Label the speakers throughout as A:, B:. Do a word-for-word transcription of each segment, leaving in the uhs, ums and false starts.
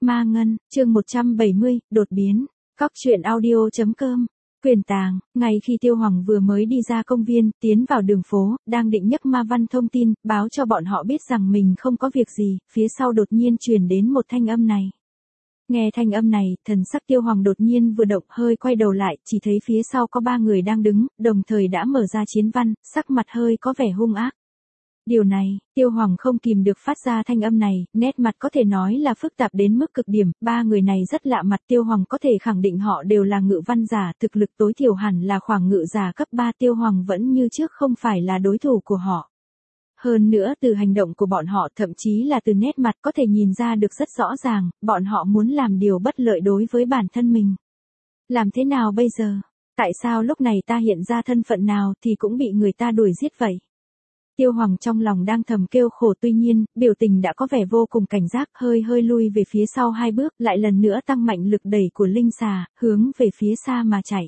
A: Ma Ngân, chương một trăm bảy mươi, đột biến. Cóc truyện audio chấm com. Quyền tàng, ngay khi Tiêu Hoàng vừa mới đi ra công viên, tiến vào đường phố, đang định nhấc ma văn thông tin, báo cho bọn họ biết rằng mình không có việc gì, phía sau đột nhiên truyền đến một thanh âm này. Nghe thanh âm này, thần sắc Tiêu Hoàng đột nhiên vừa động, hơi quay đầu lại, chỉ thấy phía sau có ba người đang đứng, đồng thời đã mở ra chiến văn, sắc mặt hơi có vẻ hung ác. Điều này, Tiêu Hoàng không kìm được phát ra thanh âm này, nét mặt có thể nói là phức tạp đến mức cực điểm, ba người này rất lạ mặt, Tiêu Hoàng có thể khẳng định họ đều là ngự văn giả, thực lực tối thiểu hẳn là khoảng ngự giả cấp ba, Tiêu Hoàng vẫn như trước không phải là đối thủ của họ. Hơn nữa từ hành động của bọn họ, thậm chí là từ nét mặt có thể nhìn ra được rất rõ ràng, bọn họ muốn làm điều bất lợi đối với bản thân mình. Làm thế nào bây giờ? Tại sao lúc này ta hiện ra thân phận nào thì cũng bị người ta đuổi giết vậy? Tiêu Hoàng trong lòng đang thầm kêu khổ, tuy nhiên, biểu tình đã có vẻ vô cùng cảnh giác, hơi hơi lui về phía sau hai bước, lại lần nữa tăng mạnh lực đẩy của linh xà, hướng về phía xa mà chạy.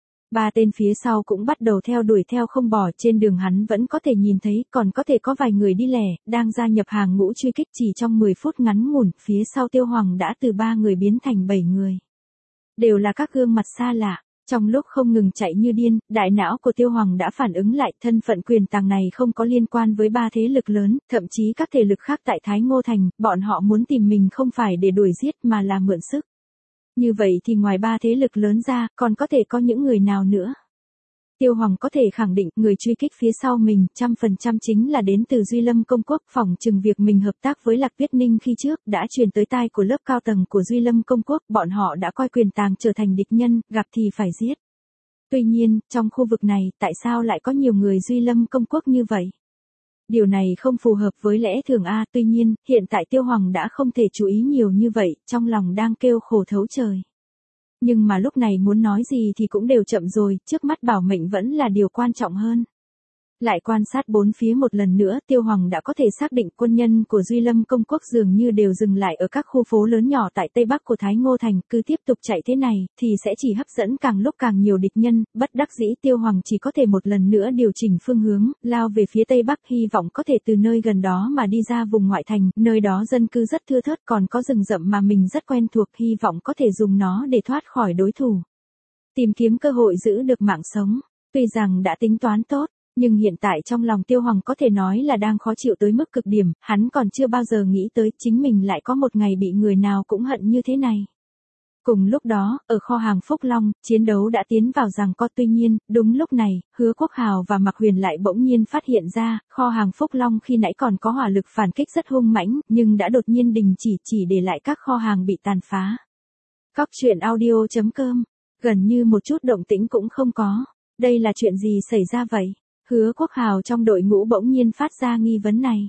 A: Ba tên phía sau cũng bắt đầu theo đuổi theo không bỏ, trên đường hắn vẫn có thể nhìn thấy, còn có thể có vài người đi lẻ, đang gia nhập hàng ngũ truy kích, chỉ trong mười phút ngắn ngủn, phía sau Tiêu Hoàng đã từ ba người biến thành bảy người. Đều là các gương mặt xa lạ. Trong lúc không ngừng chạy như điên, đại não của Tiêu Hoàng đã phản ứng lại, thân phận quyền tàng này không có liên quan với ba thế lực lớn, thậm chí các thế lực khác tại Thái Ngô Thành, bọn họ muốn tìm mình không phải để đuổi giết mà là mượn sức. Như vậy thì ngoài ba thế lực lớn ra, còn có thể có những người nào nữa? Tiêu Hoàng có thể khẳng định, người truy kích phía sau mình, trăm phần trăm chính là đến từ Duy Lâm Công Quốc, phỏng chừng việc mình hợp tác với Lạc Tuyết Ninh khi trước, đã truyền tới tai của lớp cao tầng của Duy Lâm Công Quốc, bọn họ đã coi quyền tàng trở thành địch nhân, gặp thì phải giết. Tuy nhiên, trong khu vực này, tại sao lại có nhiều người Duy Lâm Công Quốc như vậy? Điều này không phù hợp với lẽ thường a, tuy nhiên, hiện tại Tiêu Hoàng đã không thể chú ý nhiều như vậy, trong lòng đang kêu khổ thấu trời. Nhưng mà lúc này muốn nói gì thì cũng đều chậm rồi, trước mắt bảo mệnh vẫn là điều quan trọng hơn. Lại quan sát bốn phía một lần nữa, Tiêu Hoàng đã có thể xác định quân nhân của Duy Lâm Công Quốc dường như đều dừng lại ở các khu phố lớn nhỏ tại Tây Bắc của Thái Ngô Thành, cứ tiếp tục chạy thế này, thì sẽ chỉ hấp dẫn càng lúc càng nhiều địch nhân, bất đắc dĩ Tiêu Hoàng chỉ có thể một lần nữa điều chỉnh phương hướng, lao về phía Tây Bắc, hy vọng có thể từ nơi gần đó mà đi ra vùng ngoại thành, nơi đó dân cư rất thưa thớt, còn có rừng rậm mà mình rất quen thuộc, hy vọng có thể dùng nó để thoát khỏi đối thủ. Tìm kiếm cơ hội giữ được mạng sống, tuy rằng đã tính toán tốt. Nhưng hiện tại trong lòng Tiêu Hoàng có thể nói là đang khó chịu tới mức cực điểm, hắn còn chưa bao giờ nghĩ tới chính mình lại có một ngày bị người nào cũng hận như thế này. Cùng lúc đó, ở kho hàng Phúc Long, chiến đấu đã tiến vào giằng co, tuy nhiên, đúng lúc này, Hứa Quốc Hào và Mạc Huyền lại bỗng nhiên phát hiện ra, kho hàng Phúc Long khi nãy còn có hỏa lực phản kích rất hung mãnh, nhưng đã đột nhiên đình chỉ, chỉ để lại các kho hàng bị tàn phá. Cóc truyện audio chấm com, gần như một chút động tĩnh cũng không có. Đây là chuyện gì xảy ra vậy? Hứa Quốc Hào trong đội ngũ bỗng nhiên phát ra nghi vấn này.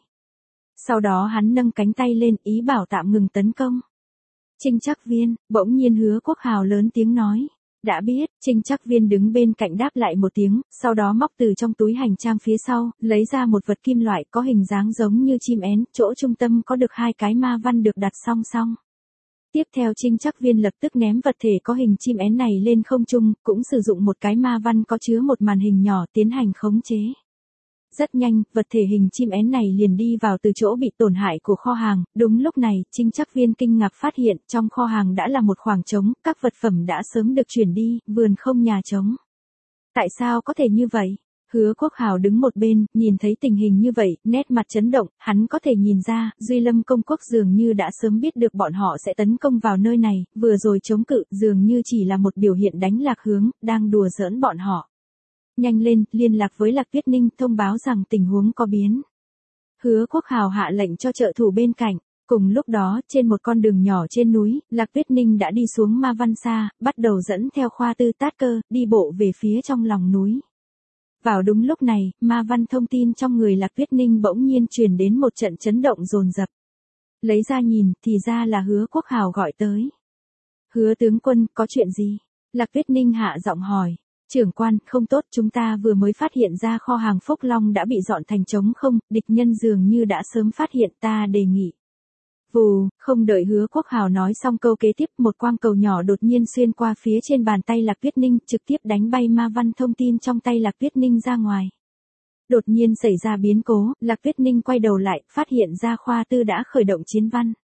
A: Sau đó hắn nâng cánh tay lên, ý bảo tạm ngừng tấn công. Trinh Trắc Viên, bỗng nhiên Hứa Quốc Hào lớn tiếng nói. Đã biết, Trinh Trắc Viên đứng bên cạnh đáp lại một tiếng, sau đó móc từ trong túi hành trang phía sau, lấy ra một vật kim loại có hình dáng giống như chim én, chỗ trung tâm có được hai cái ma văn được đặt song song. Tiếp theo Trinh Trắc Viên lập tức ném vật thể có hình chim én này lên không trung, cũng sử dụng một cái ma văn có chứa một màn hình nhỏ tiến hành khống chế. Rất nhanh, vật thể hình chim én này liền đi vào từ chỗ bị tổn hại của kho hàng, đúng lúc này, Trinh Trắc Viên kinh ngạc phát hiện trong kho hàng đã là một khoảng trống, các vật phẩm đã sớm được chuyển đi, vườn không nhà trống. Tại sao có thể như vậy? Hứa Quốc Hào đứng một bên, nhìn thấy tình hình như vậy, nét mặt chấn động, hắn có thể nhìn ra, Duy Lâm Công Quốc dường như đã sớm biết được bọn họ sẽ tấn công vào nơi này, vừa rồi chống cự, dường như chỉ là một biểu hiện đánh lạc hướng, đang đùa giỡn bọn họ. Nhanh lên, liên lạc với Lạc Tuyết Ninh, thông báo rằng tình huống có biến. Hứa Quốc Hào hạ lệnh cho trợ thủ bên cạnh. Cùng lúc đó, trên một con đường nhỏ trên núi, Lạc Tuyết Ninh đã đi xuống Ma Văn Sa, bắt đầu dẫn theo Khoa Tư Tát Cơ, đi bộ về phía trong lòng núi. Vào đúng lúc này, ma văn thông tin trong người Lạc Tuyết Ninh bỗng nhiên truyền đến một trận chấn động dồn dập. Lấy ra nhìn, thì ra là Hứa Quốc Hào gọi tới. Hứa tướng quân, có chuyện gì? Lạc Tuyết Ninh hạ giọng hỏi. Trưởng quan, không tốt, chúng ta vừa mới phát hiện ra kho hàng Phúc Long đã bị dọn thành trống không, địch nhân dường như đã sớm phát hiện, ta đề nghị. Vù, không đợi Hứa Quốc Hào nói xong câu kế tiếp, một quang cầu nhỏ đột nhiên xuyên qua phía trên bàn tay Lạc Tuyết Ninh, trực tiếp đánh bay ma văn thông tin trong tay Lạc Tuyết Ninh ra ngoài. Đột nhiên xảy ra biến cố, Lạc Tuyết Ninh quay đầu lại, phát hiện ra Khoa Tư đã khởi động chiến văn.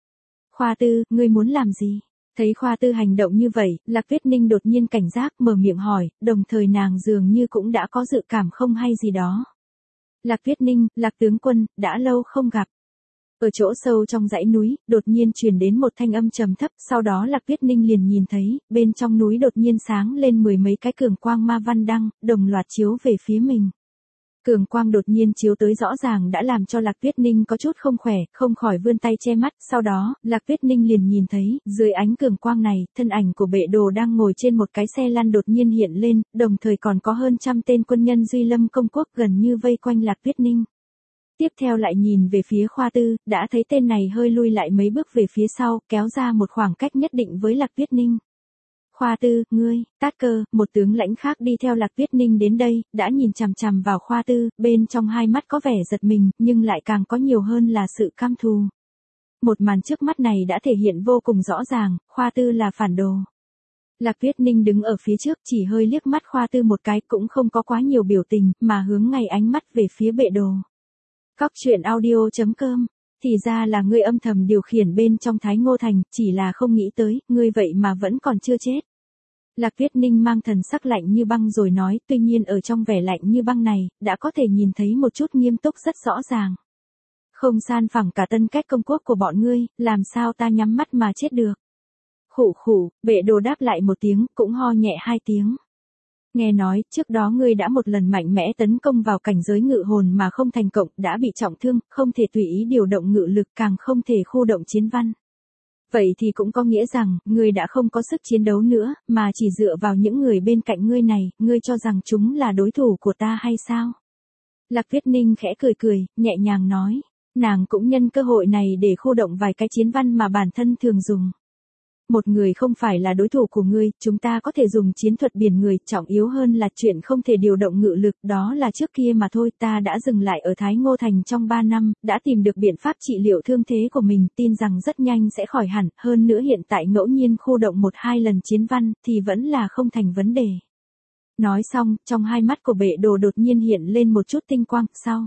A: Khoa Tư, ngươi muốn làm gì? Thấy Khoa Tư hành động như vậy, Lạc Tuyết Ninh đột nhiên cảnh giác mở miệng hỏi, đồng thời nàng dường như cũng đã có dự cảm không hay gì đó. Lạc Tuyết Ninh, Lạc tướng quân, đã lâu không gặp. Ở chỗ sâu trong dãy núi, đột nhiên truyền đến một thanh âm trầm thấp, sau đó Lạc Tuyết Ninh liền nhìn thấy, bên trong núi đột nhiên sáng lên mười mấy cái cường quang ma văn đăng, đồng loạt chiếu về phía mình. Cường quang đột nhiên chiếu tới rõ ràng đã làm cho Lạc Tuyết Ninh có chút không khỏe, không khỏi vươn tay che mắt, sau đó, Lạc Tuyết Ninh liền nhìn thấy, dưới ánh cường quang này, thân ảnh của Bệ Đồ đang ngồi trên một cái xe lăn đột nhiên hiện lên, đồng thời còn có hơn trăm tên quân nhân Duy Lâm công quốc gần như vây quanh Lạc Tuyết Ninh. Tiếp theo lại nhìn về phía Khoa Tư, đã thấy tên này hơi lui lại mấy bước về phía sau, kéo ra một khoảng cách nhất định với Lạc Tuyết Ninh. Khoa Tư, ngươi, Tát Cơ, một tướng lãnh khác đi theo Lạc Tuyết Ninh đến đây, đã nhìn chằm chằm vào Khoa Tư, bên trong hai mắt có vẻ giật mình, nhưng lại càng có nhiều hơn là sự cam thù. Một màn trước mắt này đã thể hiện vô cùng rõ ràng, Khoa Tư là phản đồ. Lạc Tuyết Ninh đứng ở phía trước chỉ hơi liếc mắt Khoa Tư một cái cũng không có quá nhiều biểu tình, mà hướng ngay ánh mắt về phía Bệ Đồ. Cóc truyện audio chấm com. Thì ra là ngươi âm thầm điều khiển bên trong Thái Ngô Thành, chỉ là không nghĩ tới, ngươi vậy mà vẫn còn chưa chết. Lạc Tuyết Ninh mang thần sắc lạnh như băng rồi nói, tuy nhiên ở trong vẻ lạnh như băng này, đã có thể nhìn thấy một chút nghiêm túc rất rõ ràng. Không san phẳng cả Tân Cách công quốc của bọn ngươi, làm sao ta nhắm mắt mà chết được. Khụ khụ, Bệ Đồ đáp lại một tiếng, cũng ho nhẹ hai tiếng. Nghe nói, trước đó ngươi đã một lần mạnh mẽ tấn công vào cảnh giới ngự hồn mà không thành công, đã bị trọng thương, không thể tùy ý điều động ngự lực, càng không thể khu động chiến văn. Vậy thì cũng có nghĩa rằng, ngươi đã không có sức chiến đấu nữa, mà chỉ dựa vào những người bên cạnh ngươi này, ngươi cho rằng chúng là đối thủ của ta hay sao? Lạc Tuyết Ninh khẽ cười cười, nhẹ nhàng nói, nàng cũng nhân cơ hội này để khu động vài cái chiến văn mà bản thân thường dùng. Một người không phải là đối thủ của ngươi, chúng ta có thể dùng chiến thuật biển người, trọng yếu hơn là chuyện không thể điều động ngự lực, đó là trước kia mà thôi, ta đã dừng lại ở Thái Ngô Thành trong ba năm, đã tìm được biện pháp trị liệu thương thế của mình, tin rằng rất nhanh sẽ khỏi hẳn, hơn nữa hiện tại ngẫu nhiên khu động một hai lần chiến văn, thì vẫn là không thành vấn đề. Nói xong, trong hai mắt của Bệ Đồ đột nhiên hiện lên một chút tinh quang, sau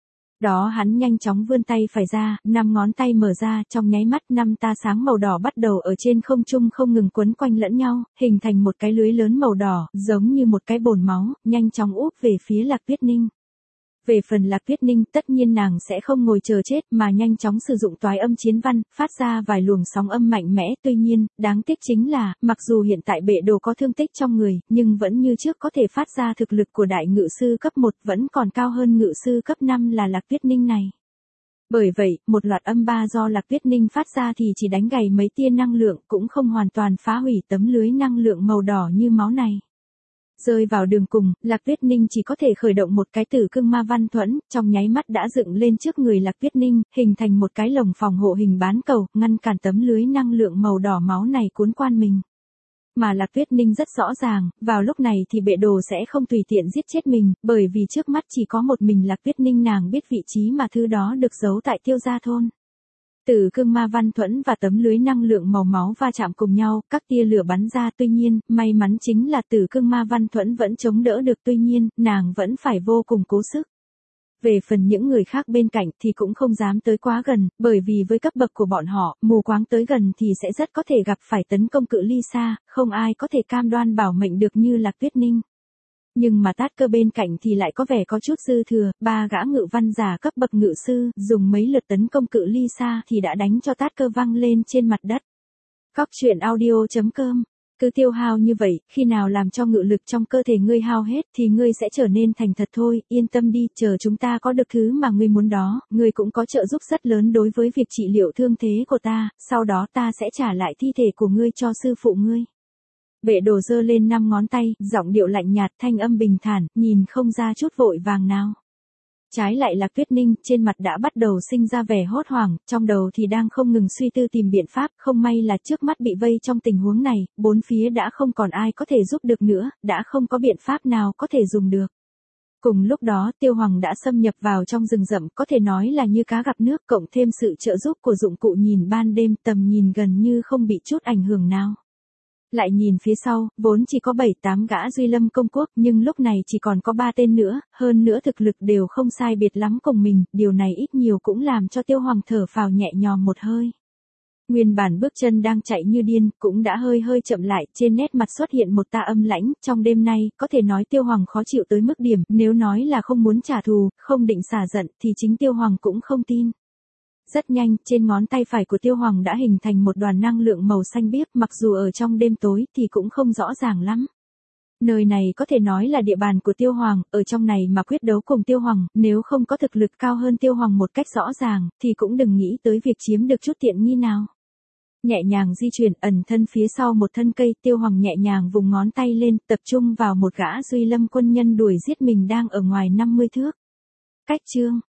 A: đó hắn nhanh chóng vươn tay phải ra, năm ngón tay mở ra, trong nháy mắt năm ta sáng màu đỏ bắt đầu ở trên không trung không ngừng quấn quanh lẫn nhau, hình thành một cái lưới lớn màu đỏ, giống như một cái bồn máu, nhanh chóng úp về phía Lạc Tuyết Ninh. Về phần Lạc Tuyết Ninh, tất nhiên nàng sẽ không ngồi chờ chết mà nhanh chóng sử dụng toái âm chiến văn, phát ra vài luồng sóng âm mạnh mẽ. Tuy nhiên, đáng tiếc chính là, mặc dù hiện tại Bệ Đồ có thương tích trong người, nhưng vẫn như trước có thể phát ra thực lực của đại ngự sư cấp một, vẫn còn cao hơn ngự sư cấp năm là Lạc Tuyết Ninh này. Bởi vậy, một loạt âm ba do Lạc Tuyết Ninh phát ra thì chỉ đánh gầy mấy tia năng lượng, cũng không hoàn toàn phá hủy tấm lưới năng lượng màu đỏ như máu này. Rơi vào đường cùng, Lạc Tuyết Ninh chỉ có thể khởi động một cái tử cương ma văn thuẫn, trong nháy mắt đã dựng lên trước người Lạc Tuyết Ninh, hình thành một cái lồng phòng hộ hình bán cầu, ngăn cản tấm lưới năng lượng màu đỏ máu này cuốn quan mình. Mà Lạc Tuyết Ninh rất rõ ràng, vào lúc này thì Bệ Đồ sẽ không tùy tiện giết chết mình, bởi vì trước mắt chỉ có một mình Lạc Tuyết Ninh, nàng biết vị trí mà thứ đó được giấu tại Tiêu Gia thôn. Tử cương ma văn thuẫn và tấm lưới năng lượng màu máu va chạm cùng nhau, các tia lửa bắn ra, tuy nhiên, may mắn chính là tử cương ma văn thuẫn vẫn chống đỡ được, tuy nhiên, nàng vẫn phải vô cùng cố sức. Về phần những người khác bên cạnh thì cũng không dám tới quá gần, bởi vì với cấp bậc của bọn họ, mù quáng tới gần thì sẽ rất có thể gặp phải tấn công cự ly xa, không ai có thể cam đoan bảo mệnh được như Lạc Tuyết Ninh. Nhưng mà Tát Cơ bên cạnh thì lại có vẻ có chút dư thừa, ba gã ngự văn giả cấp bậc ngự sư, dùng mấy lượt tấn công cự ly xa thì đã đánh cho Tát Cơ văng lên trên mặt đất. Cóc truyện audio chấm com. Cứ tiêu hao như vậy, khi nào làm cho ngự lực trong cơ thể ngươi hao hết thì ngươi sẽ trở nên thành thật thôi, yên tâm đi, chờ chúng ta có được thứ mà ngươi muốn đó, ngươi cũng có trợ giúp rất lớn đối với việc trị liệu thương thế của ta, sau đó ta sẽ trả lại thi thể của ngươi cho sư phụ ngươi. Bệ Đồ giơ lên năm ngón tay, giọng điệu lạnh nhạt, thanh âm bình thản, nhìn không ra chút vội vàng nào. Trái lại Lạc Tuyết Ninh, trên mặt đã bắt đầu sinh ra vẻ hốt hoảng, trong đầu thì đang không ngừng suy tư tìm biện pháp, không may là trước mắt bị vây trong tình huống này, bốn phía đã không còn ai có thể giúp được nữa, đã không có biện pháp nào có thể dùng được. Cùng lúc đó, Tiêu Hoàng đã xâm nhập vào trong rừng rậm, có thể nói là như cá gặp nước, cộng thêm sự trợ giúp của dụng cụ nhìn ban đêm, tầm nhìn gần như không bị chút ảnh hưởng nào. Lại nhìn phía sau, vốn chỉ có bảy tám gã Duy Lâm công quốc, nhưng lúc này chỉ còn có ba tên nữa, hơn nữa thực lực đều không sai biệt lắm cùng mình, điều này ít nhiều cũng làm cho Tiêu Hoàng thở phào nhẹ nhõm một hơi. Nguyên bản bước chân đang chạy như điên, cũng đã hơi hơi chậm lại, trên nét mặt xuất hiện một tia âm lãnh, trong đêm nay, có thể nói Tiêu Hoàng khó chịu tới mức điểm, nếu nói là không muốn trả thù, không định xả giận, thì chính Tiêu Hoàng cũng không tin. Rất nhanh, trên ngón tay phải của Tiêu Hoàng đã hình thành một đoàn năng lượng màu xanh biếc, mặc dù ở trong đêm tối thì cũng không rõ ràng lắm. Nơi này có thể nói là địa bàn của Tiêu Hoàng, ở trong này mà quyết đấu cùng Tiêu Hoàng, nếu không có thực lực cao hơn Tiêu Hoàng một cách rõ ràng, thì cũng đừng nghĩ tới việc chiếm được chút tiện nghi nào. Nhẹ nhàng di chuyển, ẩn thân phía sau một thân cây, Tiêu Hoàng nhẹ nhàng vùng ngón tay lên, tập trung vào một gã Duy Lâm quân nhân đuổi giết mình đang ở ngoài năm mươi thước. Cách chương